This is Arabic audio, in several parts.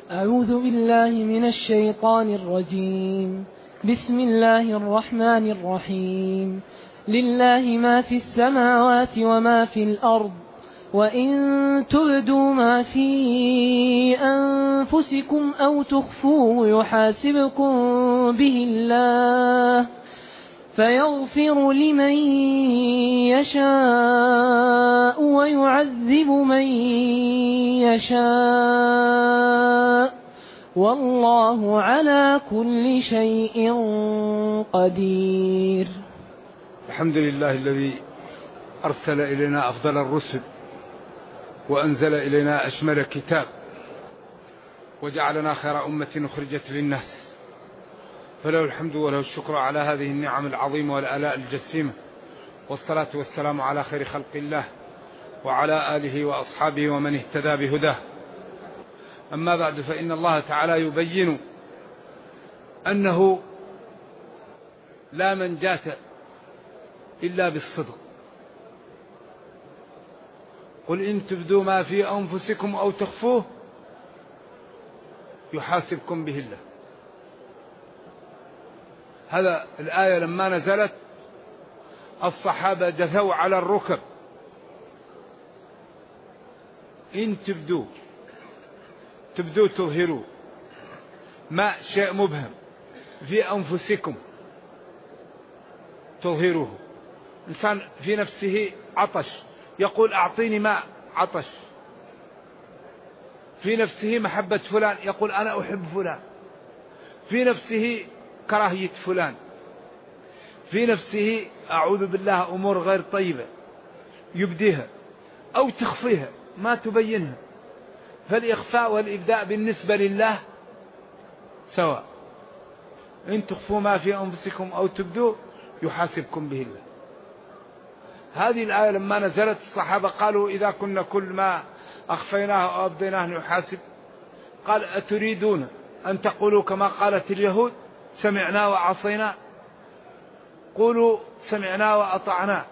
أعوذ بالله من الشيطان الرجيم. بسم الله الرحمن الرحيم. لله ما في السماوات وما في الأرض، وإن تبدوا ما في أنفسكم أو تخفوه يحاسبكم به الله، فيغفر لمن يشاء ويعذب من يشاء، والله على كل شيء قدير. الحمد لله الذي أرسل إلينا أفضل الرسل، وأنزل إلينا أشمل كتاب، وجعلنا خير أمة أخرجت للناس، فله الحمد وله الشكر على هذه النعم العظيمة والآلاء الجسيمة، والصلاة والسلام على خير خلق الله وعلى آله وأصحابه ومن اهتدى بهداه. أما بعد، فإن الله تعالى يبين أنه لا منجاة إلا بالصدق. قل إن تبدوا ما في أنفسكم أو تخفوه يحاسبكم به الله. هذا الآية لما نزلت الصحابة جثوا على الركب. إن تبدوا تظهروا ما شيء مبهم في أنفسكم تظهروه. إنسان في نفسه عطش يقول أعطيني ماء، عطش. في نفسه محبة فلان يقول أنا أحب فلان. في نفسه كراهية فلان. في نفسه أعوذ بالله أمور غير طيبة يبديها أو تخفيها ما تبينها. فالإخفاء والإبداء بالنسبة لله سواء. إن تخفوا ما في أنفسكم أو تبدوا يحاسبكم به الله. هذه الآية لما نزلت الصحابة قالوا إذا كنا كل ما أخفيناه أو أبديناه نحاسب. قال أتريدون أن تقولوا كما قالت اليهود سمعنا وعصينا؟ قولوا سمعنا وأطعنا.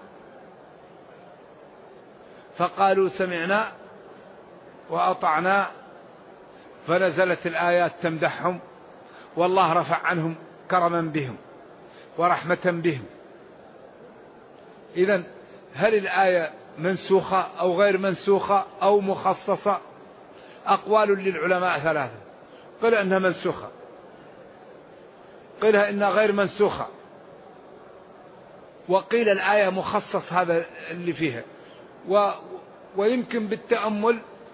فقالوا سمعنا وأطعنا، فنزلت الآيات تمدحهم، والله رفع عنهم كرما بهم ورحمة بهم. إذن هل الآية منسوخة أو غير منسوخة أو مخصصة؟ أقوال للعلماء ثلاثة. قيل أنها منسوخة، قيل إنها غير منسوخة، وقيل الآية مخصص هذا اللي فيها. ويمكن بالتأمل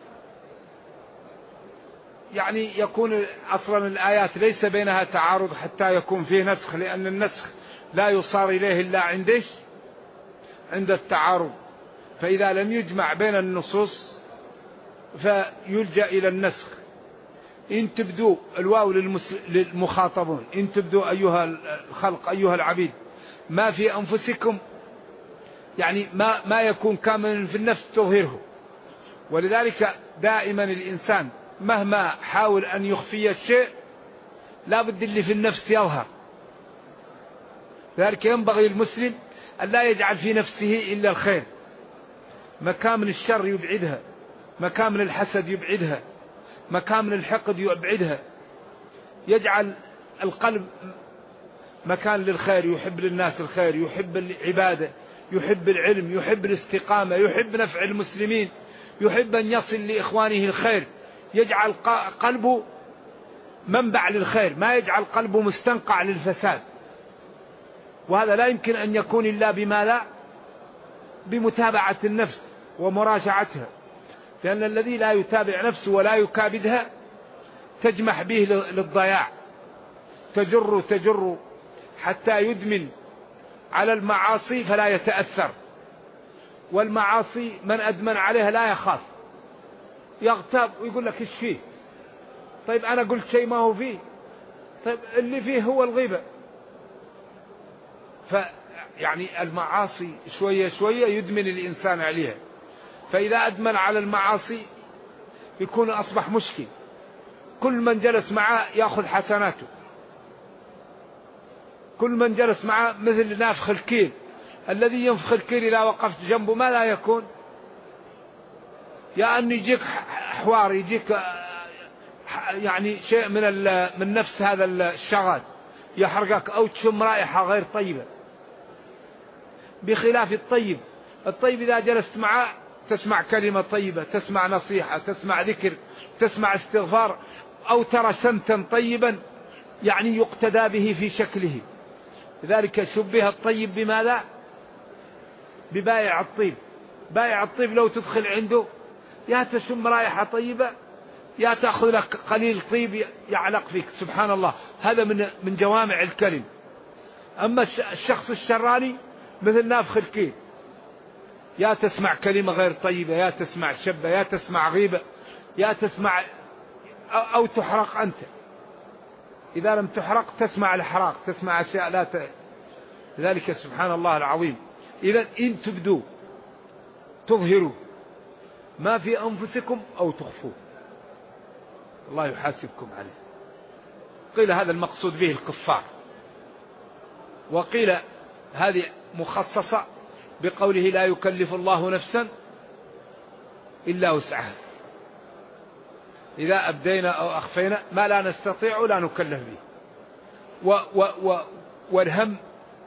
يعني يكون أصلا الآيات ليس بينها تعارض حتى يكون فيه نسخ، لأن النسخ لا يصار إليه إلا عند التعارض. فإذا لم يجمع بين النصوص فيلجأ إلى النسخ. إن تبدوا الواو للمخاطبون، إن تبدوا أيها الخلق أيها العبيد ما في أنفسكم، يعني ما يكون كاملا في النفس تظهره. ولذلك دائما الإنسان مهما حاول أن يخفي الشيء لا بد اللي في النفس يظهر. لذلك ينبغي المسلم أن لا يجعل في نفسه إلا الخير. مكامن الشر يبعدها، مكامن الحسد يبعدها، مكامن الحقد يبعدها. يجعل القلب مكان للخير، يحب للناس الخير، يحب العبادة، يحب العلم، يحب الاستقامة، يحب نفع المسلمين، يحب أن يصل لإخوانه الخير. يجعل قلبه منبع للخير، ما يجعل قلبه مستنقع للفساد. وهذا لا يمكن أن يكون إلا بما لا بمتابعة النفس ومراجعتها. لأن الذي لا يتابع نفسه ولا يكابدها تجمح به للضياع، تجر حتى يدمن على المعاصي فلا يتأثر. والمعاصي من أدمن عليها لا يخاف، يغتاب ويقول لك إيش فيه؟ طيب أنا قلت شيء ما هو فيه. طيب اللي فيه هو الغيبة. فيعني المعاصي شوية شوية يدمن الإنسان عليها. فإذا أدمن على المعاصي يكون أصبح مشكل. كل من جلس معه يأخذ حسناته. كل من جلس معه مثل نافخ الكيل، الذي ينفخ الكيل إذا وقفت جنبه ما لا يكون؟ يا أن يجيك حوار، يجيك يعني شيء من نفس هذا الشغال يحرقك، أو تشم رائحة غير طيبة. بخلاف الطيب إذا جلست معه تسمع كلمة طيبة، تسمع نصيحة، تسمع ذكر، تسمع استغفار، أو ترى سمتا طيبا يعني يقتدى به في شكله. لذلك شبه الطيب بماذا؟ ببائع الطيب. بائع الطيب لو تدخل عنده يا تشم رائحة طيبة يا تأخذ لك قليل طيب يعلق فيك. سبحان الله، هذا من جوامع الكلم. أما الشخص الشراني مثل نافخ الكيل، يا تسمع كلمة غير طيبة، يا تسمع شبة، يا تسمع غيبة، يا تسمع أو تحرق أنت. إذا لم تحرق تسمع الحراق، تسمع أشياء لا لذلك سبحان الله العظيم. إذا إن تبدوا تظهروا ما في أنفسكم أو تخفوه الله يحاسبكم عليه. قيل هذا المقصود به الكفار، وقيل هذه مخصصة بقوله لا يكلف الله نفسا إلا وسعها. إذا أبدينا أو أخفينا ما لا نستطيع لا نكلف به. والهم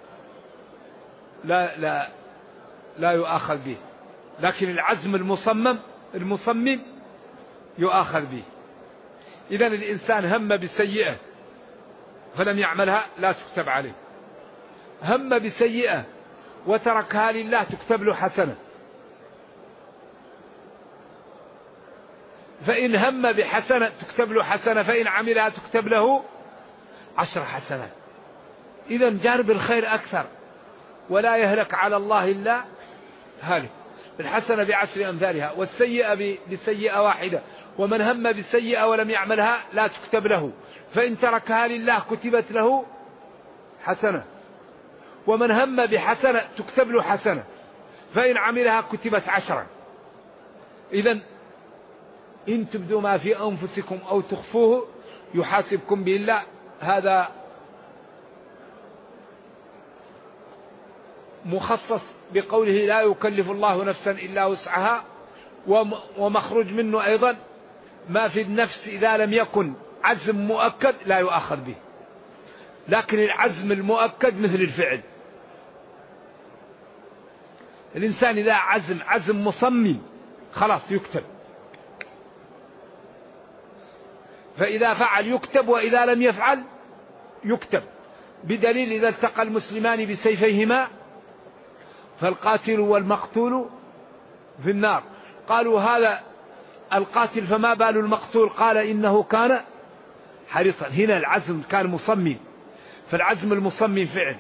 لا يؤاخذ به، لكن العزم المصمم يؤاخذ به. إذا الإنسان هم بسيئة فلم يعملها لا تكتب عليه، هم بسيئة وتركها لله تكتب له حسنة. فإن هم بحسنة تكتب له حسنة، فإن عملها تكتب له 10 حسنات. إذا جانب الخير أكثر، ولا يهلك على الله إلا هالك. الحسنة ب10 أمثالها، والسيئة بسيئة واحدة. ومن هم بسيئة ولم يعملها لا تكتب له، فإن تركها لله كتبت له حسنة. ومن هم بحسنة تكتب له حسنة، فإن عملها كتبت 10. إذن إن تبدوا ما في أنفسكم أو تخفوه يحاسبكم به الله. هذا مخصص بقوله لا يكلف الله نفسا إلا وسعها. ومخرج منه أيضا ما في النفس إذا لم يكن عزم مؤكد لا يؤخذ به، لكن العزم المؤكد مثل الفعل. الإنسان إذا عزم مصمم خلاص يكتب، فإذا فعل يكتب، وإذا لم يفعل يكتب. بدليل إذا التقى المسلمان بسيفيهما فالقاتل والمقتول في النار. قالوا هذا القاتل فما بال المقتول؟ قال إنه كان حريصا. هنا العزم كان مصمم، فالعزم المصمم فعل.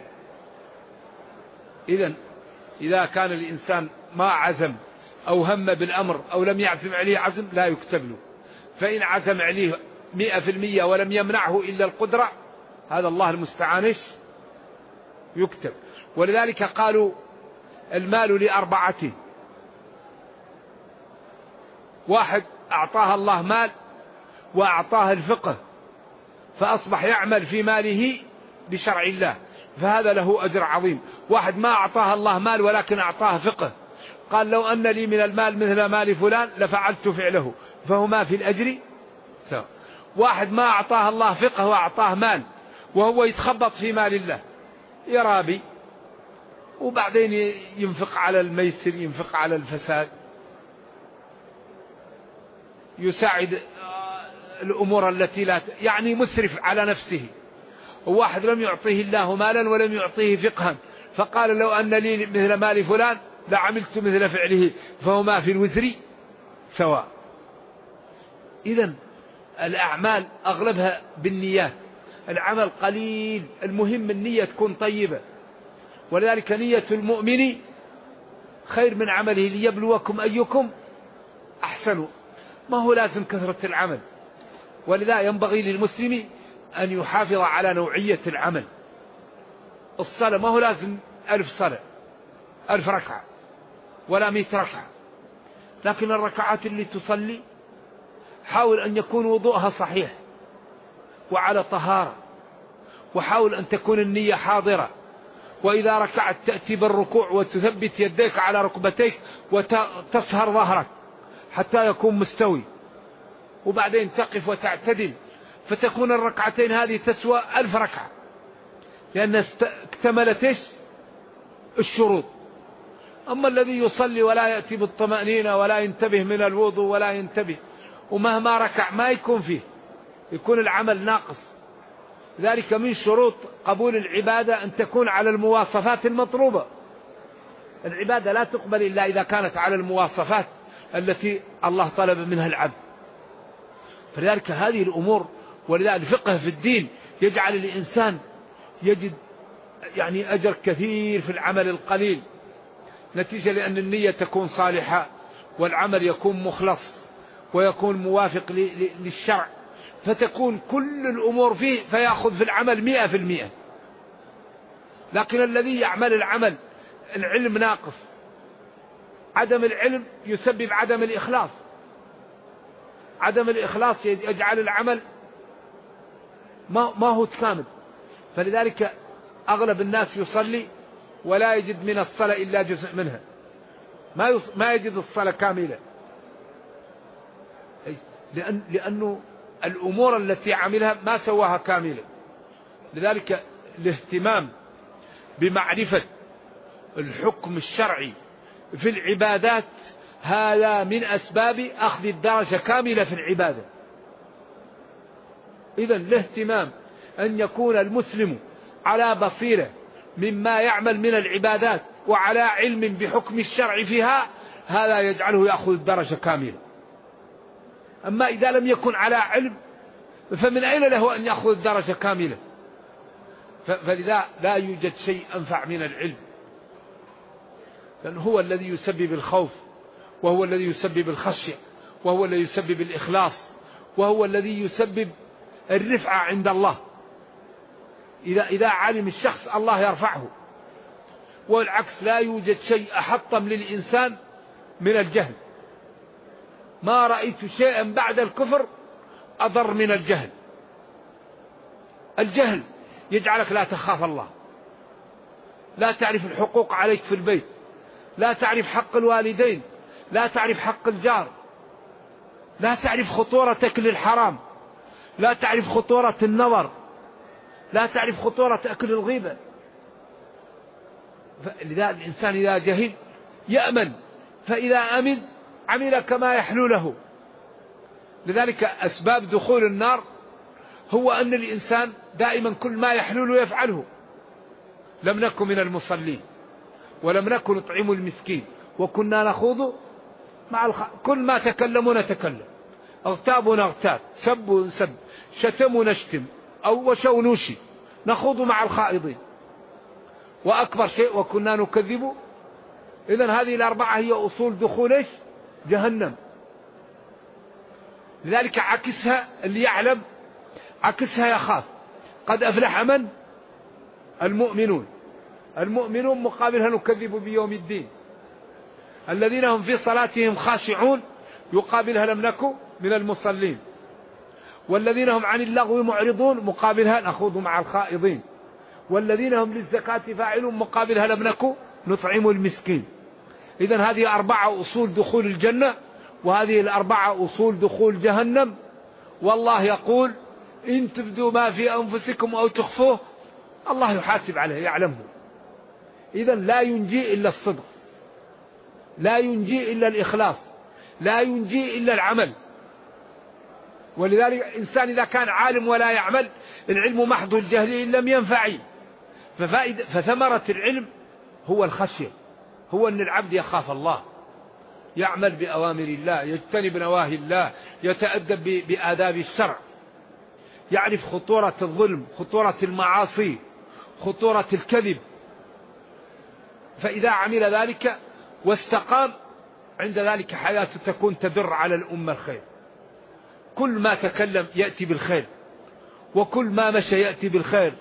إذا كان الإنسان ما عزم أو هم بالأمر أو لم يعزم عليه عزم لا يكتب له. فإن عزم عليه 100% ولم يمنعه إلا القدرة هذا الله المستعان يكتب. ولذلك قالوا المال ل4: واحد أعطاه الله مال وأعطاه الفقه فأصبح يعمل في ماله بشرع الله، فهذا له أجر عظيم. واحد ما أعطاه الله مال ولكن أعطاه فقه، قال لو أن لي من المال مثل مال فلان لفعلت فعله، فهما في الأجر سواء. واحد ما أعطاه الله فقه وأعطاه مال وهو يتخبط في مال الله، يرابي وبعدين ينفق على الميسر، ينفق على الفساد، يساعد الأمور التي لا يعني مسرف على نفسه. وواحد لم يعطيه الله مالا ولم يعطيه فقها فقال لو أن لي مثل مال فلان لعملت مثل فعله، فهما في الوزر سواء. إذن الأعمال أغلبها بالنيات، العمل قليل، المهم النية تكون طيبة. ولذلك نية المؤمن خير من عمله ليبلوكم أيكم أحسن. ما هو لازم كثرة العمل، ولذا ينبغي للمسلم أن يحافظ على نوعية العمل. الصلاة ما هو لازم 1000 صلاة 1000 ركعة ولا 100 ركعة، لكن الركعات اللي تصلي حاول أن يكون وضوءها صحيح وعلى طهارة، وحاول أن تكون النية حاضرة. وإذا ركعت تأتي بالركوع وتثبت يديك على ركبتيك وتصهر ظهرك حتى يكون مستوي، وبعدين تقف وتعتدل، فتكون الركعتين هذه تسوى 1000 ركعة، لأن اكتملت الشروط. أما الذي يصلي ولا يأتي بالطمأنينة ولا ينتبه من الوضوء ولا ينتبه، ومهما ركع ما يكون فيه، يكون العمل ناقص. ذلك من شروط قبول العبادة أن تكون على المواصفات المطلوبة. العبادة لا تقبل إلا إذا كانت على المواصفات التي الله طلب منها العبد. فلذلك هذه الأمور، ولذلك الفقه في الدين يجعل الإنسان يجد يعني أجر كثير في العمل القليل، نتيجة لأن النية تكون صالحة والعمل يكون مخلص ويكون موافق للشرع، فتكون كل الأمور فيه فيأخذ في العمل 100%. لكن الذي يعمل العمل العلم ناقص، عدم العلم يسبب عدم الإخلاص، عدم الإخلاص يجعل العمل ما هو كامل. فلذلك أغلب الناس يصلي ولا يجد من الصلاة إلا جزء منها، ما يجد الصلاة كاملة، لأنه الأمور التي عملها ما سواها كاملة. لذلك الاهتمام بمعرفة الحكم الشرعي في العبادات هذا من أسباب أخذ الدرجة كاملة في العبادة. إذن الاهتمام أن يكون المسلم على بصيرة مما يعمل من العبادات وعلى علم بحكم الشرع فيها، هذا يجعله يأخذ الدرجة كاملة. أما إذا لم يكن على علم فمن أين له أن يأخذ الدرجة كاملة؟ فلذا لا يوجد شيء أنفع من العلم، لأنه هو الذي يسبب الخوف، وهو الذي يسبب الخشية، وهو الذي يسبب الإخلاص، وهو الذي يسبب الرفعة عند الله. إذا علم الشخص الله يرفعه، والعكس لا يوجد شيء أحطم للإنسان من الجهل. ما رأيت شيئا بعد الكفر أضر من الجهل. الجهل يجعلك لا تخاف الله، لا تعرف الحقوق عليك في البيت، لا تعرف حق الوالدين، لا تعرف حق الجار، لا تعرف خطورة أكل الحرام، لا تعرف خطورة النظر، لا تعرف خطورة أكل الغيبة. لذا الإنسان إذا جهل يأمن، فإذا أمن عمل كما يحلو له. لذلك أسباب دخول النار هو أن الإنسان دائما كل ما يحلو له يفعله. لم نكن من المصلين، ولم نكن نطعم المسكين، وكنا نخوض مع كل ما تكلموا نتكلم، اغتابوا نغتاب، سبوا نسب، شتموا نشتم، أو وشوا نوشي، نخوض مع الخائضين. وأكبر شيء وكنا نكذب. إذن هذه الأربعة هي أصول دخول جهنم. لذلك عكسها اللي يعلم، عكسها يخاف. قد أفلح من؟ المؤمنون. المؤمنون مقابلها نكذب بيوم الدين. الذين هم في صلاتهم خاشعون يقابلها لم نكن من المصلين. والذين هم عن اللغو معرضون مقابلها نخوض مع الخائضين. والذين هم للزكاة فاعلون مقابلها لم نكن نطعم المسكين. إذن هذه 4 أصول دخول الجنة، وهذه 4 أصول دخول جهنم. والله يقول إن تبدوا ما في أنفسكم أو تخفوه الله يحاسب عليه يعلمه. إذن لا ينجي إلا الصدق، لا ينجي إلا الإخلاص، لا ينجي إلا العمل. ولذلك الإنسان إذا كان عالم ولا يعمل، العلم محض الجهل إن لم ينفع. فثمرة العلم هو الخشية، هو أن العبد يخاف الله، يعمل بأوامر الله، يجتنب نواهي الله، يتأدب بآداب الشرع، يعرف خطورة الظلم، خطورة المعاصي، خطورة الكذب. فإذا عمل ذلك واستقام، عند ذلك حياته تكون تدر على الأمة الخير. كل ما تكلم يأتي بالخير، وكل ما مشى يأتي بالخير،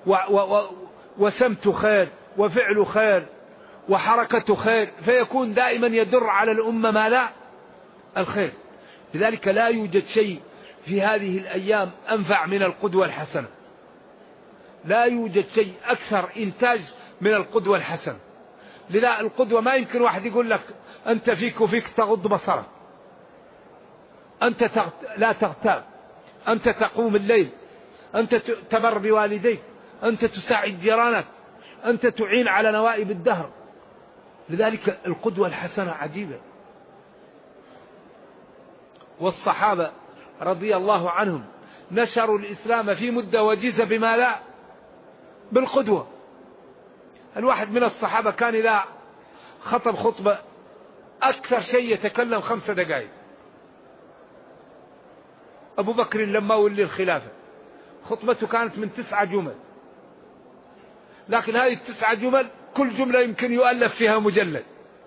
وسمت خير، وفعل خير، وحركة خير، فيكون دائما يدر على الأمة ما لا الخير. لذلك لا يوجد شيء في هذه الأيام أنفع من القدوة الحسنة، لا يوجد شيء أكثر إنتاج من القدوة الحسنة. لذا القدوة ما يمكن واحد يقول لك أنت فيك وفيك تغض بصرك، أنت لا تغتاب، أنت تقوم الليل، أنت تبر بوالديك، أنت تساعد جيرانك، أنت تعين على نوائب الدهر. لذلك القدوة الحسنة عجيبة. والصحابة رضي الله عنهم نشروا الإسلام في مدة وجيزة بما لا بالقدوة. الواحد من الصحابة كان إذا خطب خطبة أكثر شيء يتكلم 5 دقائق. أبو بكر لما ولي الخلافة خطبته كانت من 9 جمل، لكن هذه 9 جمل كل جملة يمكن يؤلف فيها مجلد.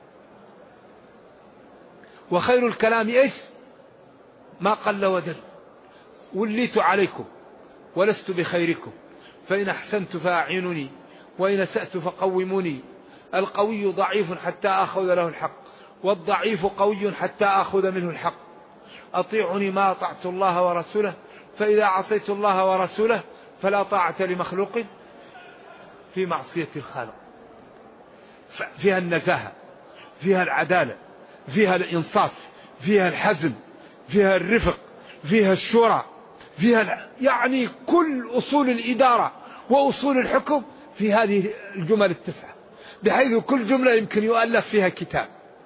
وخير الكلام إيش؟ ما قل ودل. وليت عليكم ولست بخيركم، فإن أحسنت فأعينني وإن أسأت فقوموني. القوي ضعيف حتى أخذ له الحق، والضعيف قوي حتى أخذ منه الحق. أطيعني ما أطعت الله ورسوله، فإذا عصيت الله ورسوله فلا طاعة لمخلوق في معصية الخالق. فيها النزاهة، فيها العدالة، فيها الإنصاف، فيها الحزم، فيها الرفق، فيها الشورى، فيها يعني كل أصول الإدارة وأصول الحكم في هذه الجمل 9، بحيث كل جملة يمكن يؤلف فيها كتاب.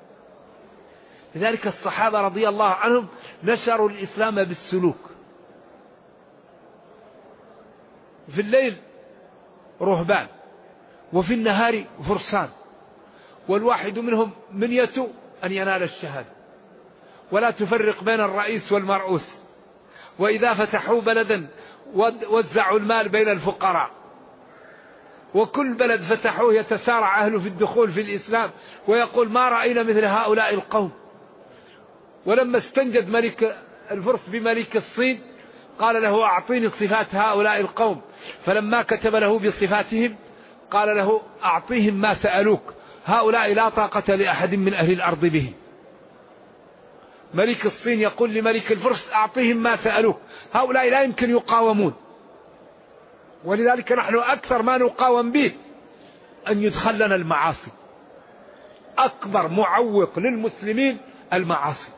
لذلك الصحابة رضي الله عنهم نشروا الإسلام بالسلوك. في الليل رهبان، وفي النهار فرسان، والواحد منهم منيته أن ينال الشهادة، ولا تفرق بين الرئيس والمرؤوس. وإذا فتحوا بلدا وزعوا المال بين الفقراء، وكل بلد فتحوه يتسارع أهله في الدخول في الإسلام، ويقول ما رأينا مثل هؤلاء القوم. ولما استنجد ملك الفرس بملك الصين قال له أعطيني صفات هؤلاء القوم، فلما كتب له بصفاتهم قال له أعطيهم ما سألوك، هؤلاء لا طاقة لأحد من أهل الأرض به. ملك الصين يقول لملك الفرس أعطيهم ما سألوك، هؤلاء لا يمكن يقاومون. ولذلك نحن أكثر ما نقاوم به أن يدخل لنا المعاصي. أكبر معوق للمسلمين المعاصي،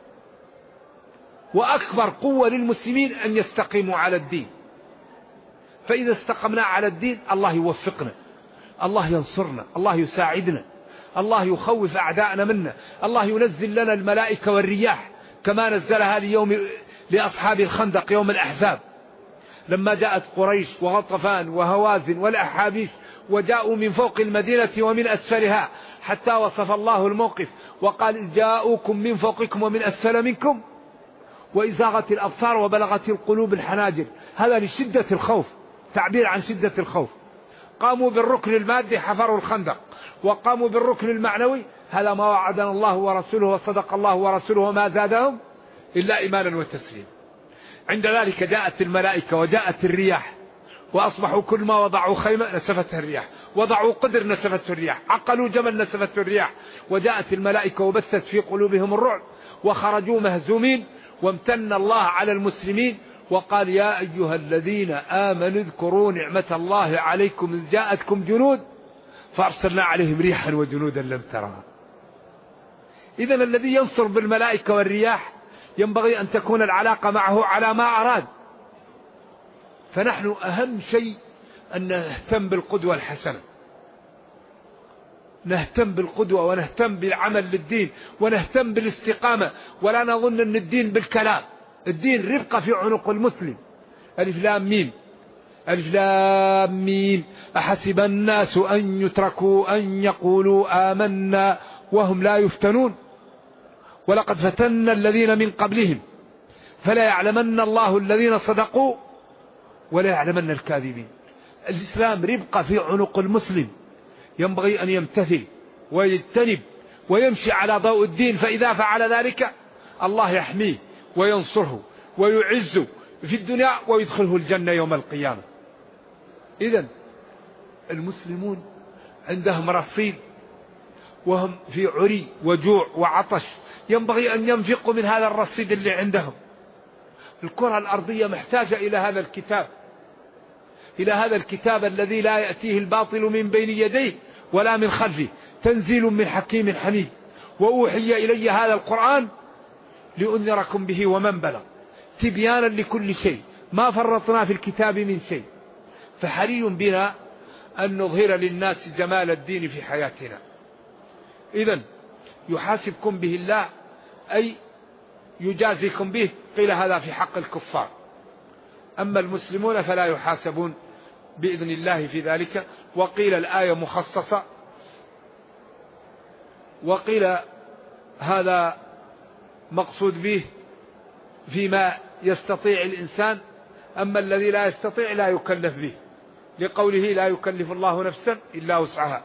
وأكبر قوة للمسلمين أن يستقيموا على الدين. فإذا استقمنا على الدين الله يوفقنا، الله ينصرنا، الله يساعدنا، الله يخوف أعداءنا منا، الله ينزل لنا الملائكة والرياح كما نزلها لأصحاب الخندق يوم الأحزاب، لما جاءت قريش وغطفان وهوازن والأحابيش وجاءوا من فوق المدينة ومن أسفلها، حتى وصف الله الموقف وقال جاءوكم من فوقكم ومن أسفل منكم وإذ زاغت الأبصار وبلغت القلوب الحناجر. هذا لشدة الخوف، تعبير عن شدة الخوف. قاموا بالركن المادي حفروا الخندق، وقاموا بالركن المعنوي، هذا ما وعدنا الله ورسوله وصدق الله ورسوله وما زادهم إلا إيمانا وتسليما. عند ذلك جاءت الملائكة وجاءت الرياح، وأصبحوا كل ما وضعوا خيمة نسفتها الرياح، وضعوا قدر نسفته الرياح، عقلوا جمل نسفته الرياح، وجاءت الملائكة وبثت في قلوبهم الرعب وخرجوا مهزومين. وامتن الله على المسلمين وقال يا أيها الذين آمنوا اذكروا نعمة الله عليكم إذ جاءتكم جنود فأرسلنا عليهم ريحا وجنودا لم ترها. إذن الذي ينصر بالملائكة والرياح ينبغي أن تكون العلاقة معه على ما أراد. فنحن أهم شيء أن نهتم بالقدوة الحسنة، نهتم بالقدوة ونهتم بالعمل للدين ونهتم بالاستقامة، ولا نظن أن الدين بالكلام. الدين ربقة في عنق المسلم. ألف لام ميم، ألف لام ميم، أحسب الناس أن يتركوا أن يقولوا آمنا وهم لا يفتنون ولقد فتنا الذين من قبلهم فلا يعلمن الله الذين صدقوا ولا يعلمن الكاذبين. الإسلام ربقة في عنق المسلم، ينبغي أن يمتثل ويجتنب ويمشي على ضوء الدين، فإذا فعل ذلك الله يحميه وينصره ويعزه في الدنيا ويدخله الجنة يوم القيامة. إذن المسلمون عندهم رصيد وهم في عري وجوع وعطش، ينبغي أن ينفقوا من هذا الرصيد اللي عندهم. الكرة الأرضية محتاجة إلى هذا الكتاب، إلى هذا الكتاب الذي لا يأتيه الباطل من بين يديه ولا من خلفه، تنزيل من حكيم حميد. وأوحي إلي هذا القرآن لأنذركم به ومن بلغ تبيانا لكل شيء ما فرطنا في الكتاب من شيء. فحري بنا أن نظهر للناس جمال الدين في حياتنا. إذن يحاسبكم به الله أي يجازيكم به. قيل هذا في حق الكفار، أما المسلمون فلا يحاسبون بإذن الله في ذلك. وقيل الآية مخصصة، وقيل هذا مقصود به فيما يستطيع الإنسان، أما الذي لا يستطيع لا يكلف به، لقوله لا يكلف الله نفسا إلا وسعها.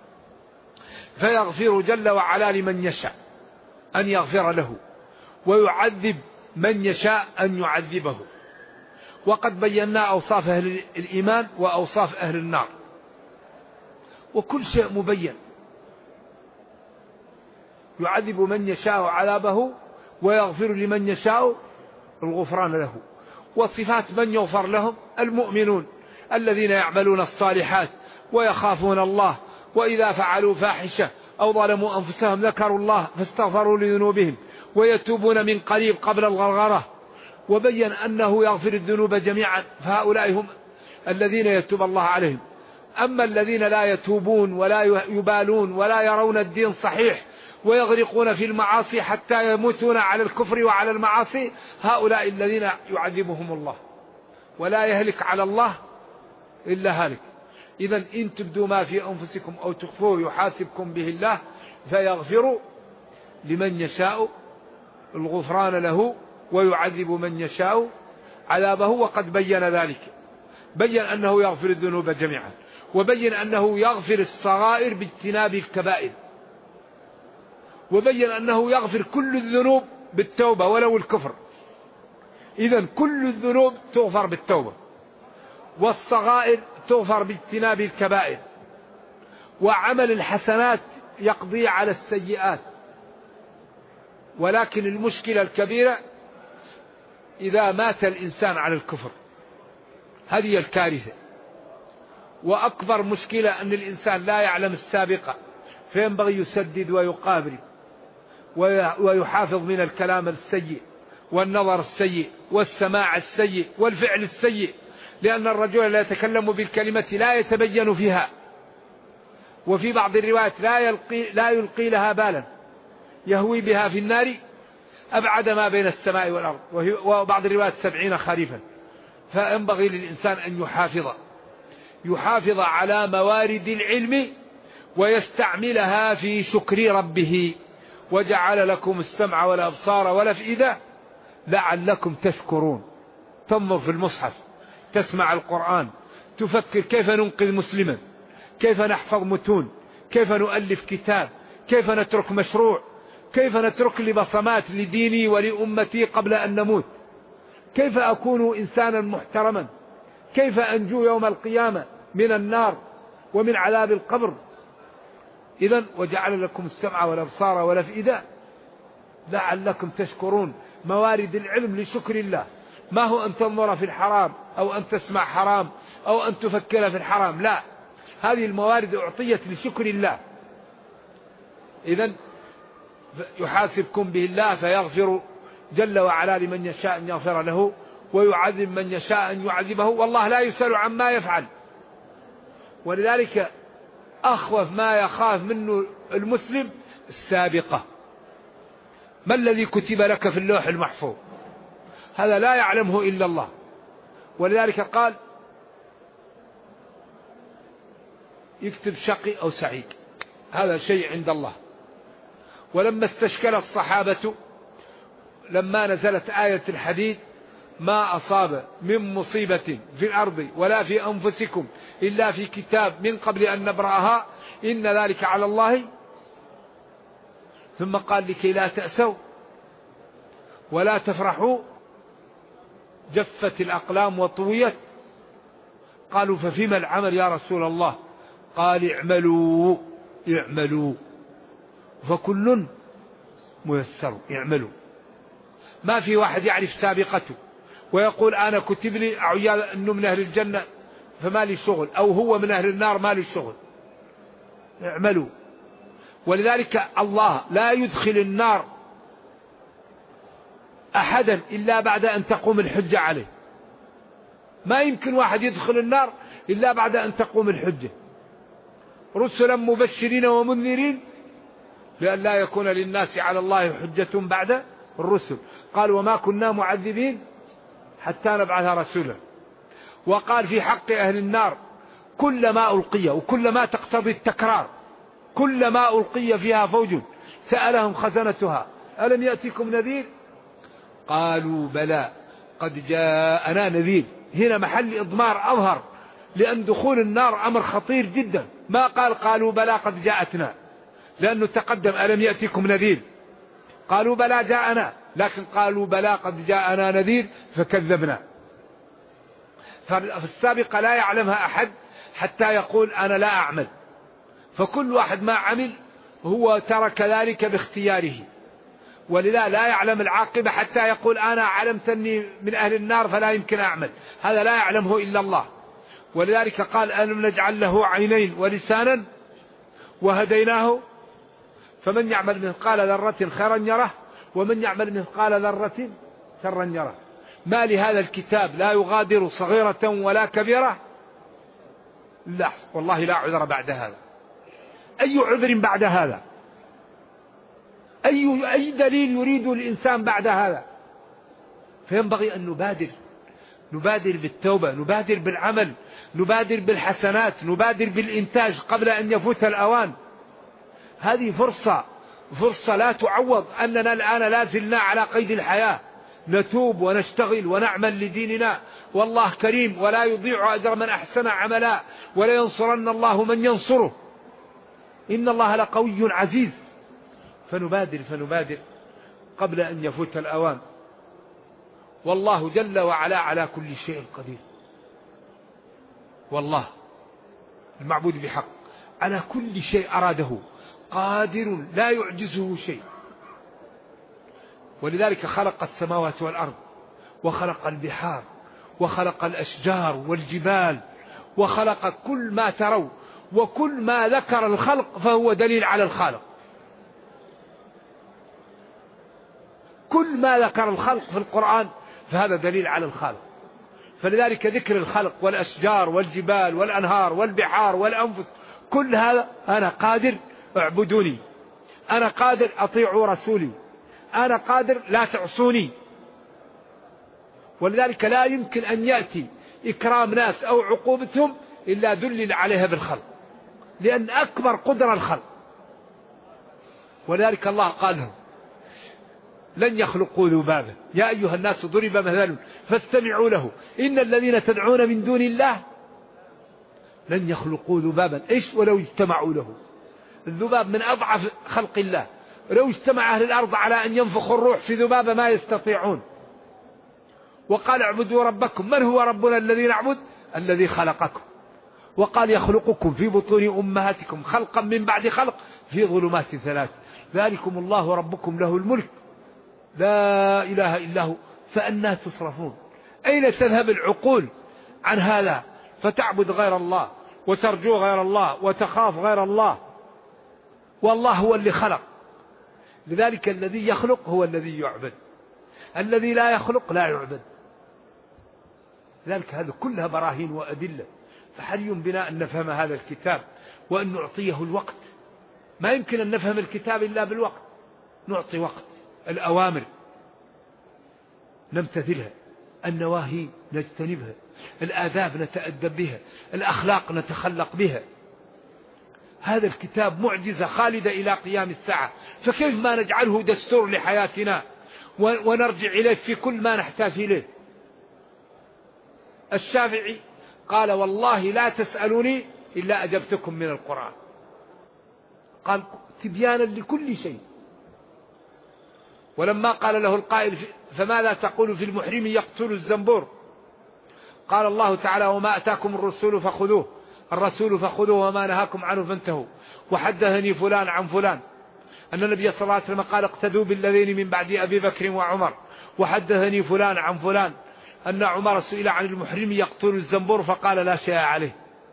فيغفر جل وعلا لمن يشاء أن يغفر له، ويعذب من يشاء أن يعذبه. وقد بينا أوصاف أهل الإيمان وأوصاف أهل النار، وكل شيء مبين. يعذب من يشاء عذابه ويغفر لمن يشاء الغفران له. وصفات من يغفر لهم: المؤمنون الذين يعملون الصالحات ويخافون الله، وإذا فعلوا فاحشة أو ظلموا أنفسهم ذكروا الله فاستغفروا لذنوبهم ويتوبون من قريب قبل الغرغرة. وبين أنه يغفر الذنوب جميعا، فهؤلاء هم الذين يتوب الله عليهم. أما الذين لا يتوبون ولا يبالون ولا يرون الدين صحيح ويغرقون في المعاصي حتى يموتون على الكفر وعلى المعاصي، هؤلاء الذين يعذبهم الله، ولا يهلك على الله إلا هالك. إذن إن تبدوا ما في أنفسكم أو تخفوه يحاسبكم به الله، فيغفر لمن يشاء الغفران له ويعذب من يشاء عذابه. وقد بين ذلك، بين أنه يغفر الذنوب جميعا، وبين أنه يغفر الصغائر باجتناب الكبائر، وبين أنه يغفر كل الذنوب بالتوبة ولو الكفر. إذن كل الذنوب تغفر بالتوبة، والصغائر تغفر باجتناب الكبائر، وعمل الحسنات يقضي على السيئات. ولكن المشكلة الكبيرة إذا مات الإنسان على الكفر، هذه الكارثة. وأكبر مشكلة أن الإنسان لا يعلم السابقة، فينبغي يسدد ويقابل ويحافظ من الكلام السيء والنظر السيء والسماع السيء والفعل السيء، لأن الرجل لا يتكلم بالكلمة لا يتبين فيها، وفي بعض الروايات لا يلقي لها بالا، يهوي بها في النار أبعد ما بين السماء والأرض، وبعض الروايات 70 خريفا. فينبغي للإنسان أن يحافظ على موارد العلم ويستعملها في شكر ربه. وجعل لكم السمع والأبصار والأفئدة لعلكم تشكرون. تنظر في المصحف، تسمع القرآن، تفكر كيف ننقذ مسلما، كيف نحفظ متون، كيف نؤلف كتاب، كيف نترك مشروع، كيف نترك لبصمات لديني ولأمتي قبل أن نموت، كيف أكون إنسانا محترما، كيف أنجو يوم القيامة من النار ومن عذاب القبر. إذن وجعل لكم السمع والأبصار والأفئدة لعلكم تشكرون. موارد العلم لشكر الله، ما هو أن تنظر في الحرام أو أن تسمع حرام أو أن تفكر في الحرام، لا، هذه الموارد أعطيت لشكر الله. إذن يحاسبكم به الله، فيغفر جل وعلا لمن يشاء أن يغفر له، ويعذب من يشاء أن يعذبه، والله لا يسأل عما يفعل. ولذلك أخوف ما يخاف منه المسلم السابقة. ما الذي كتب لك في اللوح المحفوظ؟ هذا لا يعلمه إلا الله. ولذلك قال يكتب شقي أو سعيد، هذا شيء عند الله. ولما استشكل الصحابة لما نزلت آية الحديد: ما أصاب من مصيبة في الأرض ولا في أنفسكم إلا في كتاب من قبل أن نبرأها إن ذلك على الله. ثم قال: لكي لا تأسوا ولا تفرحوا جفت الأقلام وطويت. قالوا: ففيما العمل يا رسول الله؟ قال: اعملوا فكل ميسر. اعملوا. ما في واحد يعرف سابقته ويقول أنا كتب لي عيال أنه من أهل الجنة فما لي شغل، أو هو من أهل النار ما لي شغل. اعملوا. ولذلك الله لا يدخل النار أحدا إلا بعد أن تقوم الحجة عليه. ما يمكن واحد يدخل النار إلا بعد أن تقوم الحجة. رسلا مبشرين ومنذرين لأن لا يكون للناس على الله حجة بعد الرسل. قال وما كنا معذبين حتى نبعث رسولا. وقال في حق أهل النار كلما ألقي، وكلما تقتضي التكرار، كلما ألقي فيها فوج سألهم خزنتها ألم يأتكم نذير قالوا بلى قد جاءنا نذير. هنا محل إضمار أظهر، لأن دخول النار أمر خطير جدا. ما قالوا بلى قد جاءتنا، لأنه تقدم ألم يأتكم نذير، قالوا بلى جاءنا، لكن قالوا بلى قد جاءنا نذير فكذبنا. فالسابقة لا يعلمها أحد حتى يقول أنا لا أعمل، فكل واحد ما عمل هو ترك ذلك باختياره، ولذا لا يعلم العاقبة حتى يقول أنا علمتني من أهل النار فلا يمكن أعمل. هذا لا يعلمه إلا الله. ولذلك قال ألم نجعل له عينين ولسانا وهديناه فمن يعمل مثقال ذرة خيرا يره ومن يعمل مثقال ذرة شرا يره. ما لهذا الكتاب لا يغادر صغيرة ولا كبيرة. لا والله لا عذر بعد هذا. أي عذر بعد هذا؟ أي دليل يريد الإنسان بعد هذا؟ فينبغي أن نبادر بالتوبة، نبادر بالعمل، نبادر بالحسنات، نبادر بالإنتاج قبل أن يفوت الأوان. هذه فرصة لا تعوض. أننا الآن لا زلنا على قيد الحياة، نتوب ونشتغل ونعمل لديننا، والله كريم ولا يضيع أجر من أحسن عملا، ولا ينصرن الله من ينصره، إن الله لقوي عزيز. فنبادر قبل أن يفوت الأوان. والله جل وعلا على كل شيء قدير. والله المعبود بحق على كل شيء أراده قادر لا يعجزه شيء. ولذلك خلق السماوات والأرض، وخلق البحار، وخلق الأشجار والجبال، وخلق كل ما تروا، وكل ما ذكر الخلق فهو دليل على الخالق. كل ما ذكر الخلق في القرآن فهذا دليل على الخالق. فلذلك ذكر الخلق والأشجار والجبال والأنهار والبحار والأنفس، كل هذا أنا قادر اعبدوني، أنا قادر أطيعوا رسولي، أنا قادر لا تعصوني. ولذلك لا يمكن أن يأتي إكرام ناس أو عقوبتهم إلا دلل عليها بالخلق، لأن أكبر قدرة الخلق. ولذلك الله قال لهم لن يخلقوا ذبابا يا أيها الناس ضرب مثل فاستمعوا له إن الذين تدعون من دون الله لن يخلقوا ذبابا. إيش ولو اجتمعوا له؟ الذباب من أضعف خلق الله، لو اجتمع أهل الأرض على أن ينفخوا الروح في ذبابة ما يستطيعون. وقال اعبدوا ربكم. من هو ربنا الذي نعبد؟ الذي خلقكم. وقال يخلقكم في بطون أمهاتكم خلقا من بعد خلق في ظلمات ثلاث ذلكم الله ربكم له الملك لا إله إلا هو فأنى تصرفون. أين تذهب العقول عن هذا فتعبد غير الله وترجو غير الله وتخاف غير الله؟ والله هو اللي خلق. لذلك الذي يخلق هو الذي يعبد، الذي لا يخلق لا يعبد. لذلك هذا كلها براهين وأدلة. فحري بنا أن نفهم هذا الكتاب وأن نعطيه الوقت. ما يمكن أن نفهم الكتاب إلا بالوقت. نعطي وقت. الأوامر نمتثلها، النواهي نجتنبها، الآداب نتأدب بها، الأخلاق نتخلق بها. هذا الكتاب معجزة خالدة إلى قيام الساعة. فكيف ما نجعله دستور لحياتنا ونرجع إليه في كل ما نحتاج إليه؟ الشافعي قال والله لا تسألوني إلا أجبتكم من القرآن. قال تبيانا لكل شيء. ولما قال له القائل فماذا تقول في المحرم يقتل الزنبور؟ قال الله تعالى وما أتاكم الرسول فخذوه وما نهاكم عنه فانتهوا. وحدثني فلان عن فلان أن النبي صلى الله عليه وسلم قال اقتدوا بالذين من بعد أبي بكر وعمر. وحدثني فلان عن فلان أن عمر سئل عن المحرم يقتل الزنبور فقال لا شيء عليه.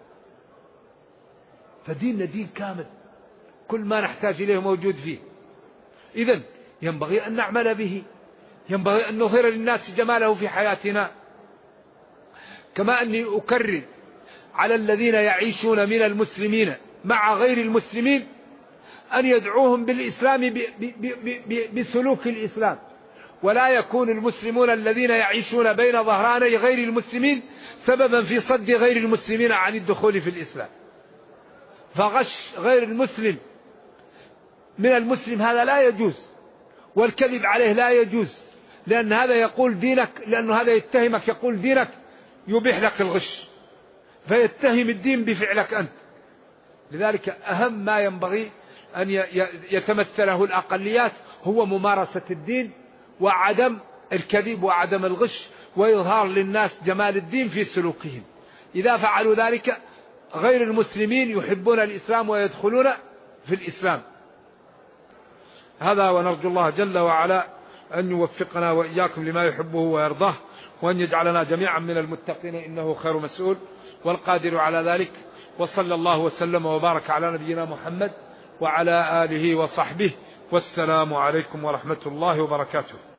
فديننا دين كامل، كل ما نحتاج إليه موجود فيه. إذن ينبغي أن نعمل به. ينبغي أن نظهر للناس جماله في حياتنا. كما أني أكرر على الذين يعيشون من المسلمين مع غير المسلمين أن يدعوهم بالإسلام بسلوك الإسلام، ولا يكون المسلمون الذين يعيشون بين ظهراني غير المسلمين سببا في صد غير المسلمين عن الدخول في الإسلام. فغش غير المسلم من المسلم هذا لا يجوز، والكذب عليه لا يجوز، لأن هذا يقول دينك، لأن هذا يتهمك يقول دينك يبيح لك الغش، فيتهم الدين بفعلك أنت. لذلك أهم ما ينبغي أن يتمثله الأقليات هو ممارسة الدين وعدم الكذب وعدم الغش، وإظهار للناس جمال الدين في سلوكهم. إذا فعلوا ذلك غير المسلمين يحبون الإسلام ويدخلون في الإسلام. هذا، ونرجو الله جل وعلا أن يوفقنا وإياكم لما يحبه ويرضاه، وأن يجعلنا جميعا من المتقين إنه خير مسؤول والقادر على ذلك. وصلى الله وسلم وبارك على نبينا محمد وعلى آله وصحبه، والسلام عليكم ورحمة الله وبركاته.